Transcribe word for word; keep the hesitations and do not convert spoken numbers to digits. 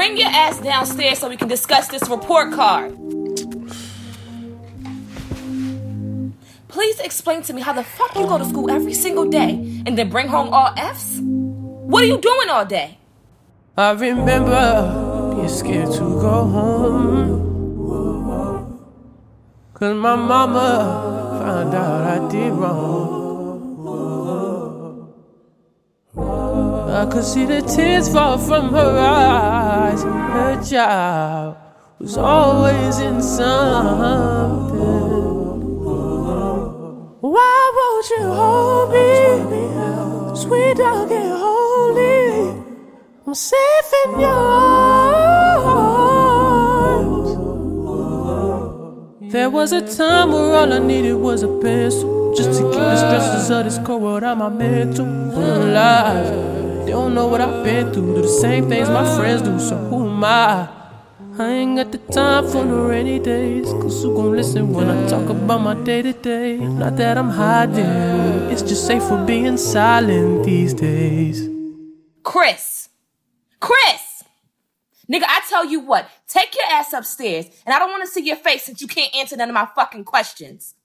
Bring your ass downstairs so we can discuss this report card. Please explain to me how the fuck you go to school every single day and then bring home all F's? What are you doing all day? I remember being scared to go home, 'cause my mama found out I did wrong. I could see the tears fall from her eyes. Her child was always in something. Why won't you hold me? Sweet dog, get holy. I'm safe in your arms. There was a time where all I needed was a pencil, just to keep the stresses of this cold world out my mental. I'm alive. They don't know what I've been through. Do the same things my friends do, so who am I? I ain't got the time for no rainy days, 'cause who gon' listen when I talk about my day-to-day? Not that I'm hiding, it's just safer being silent these days. Chris! Chris! Nigga, I tell you what, take your ass upstairs, and I don't want to see your face since you can't answer none of my fucking questions.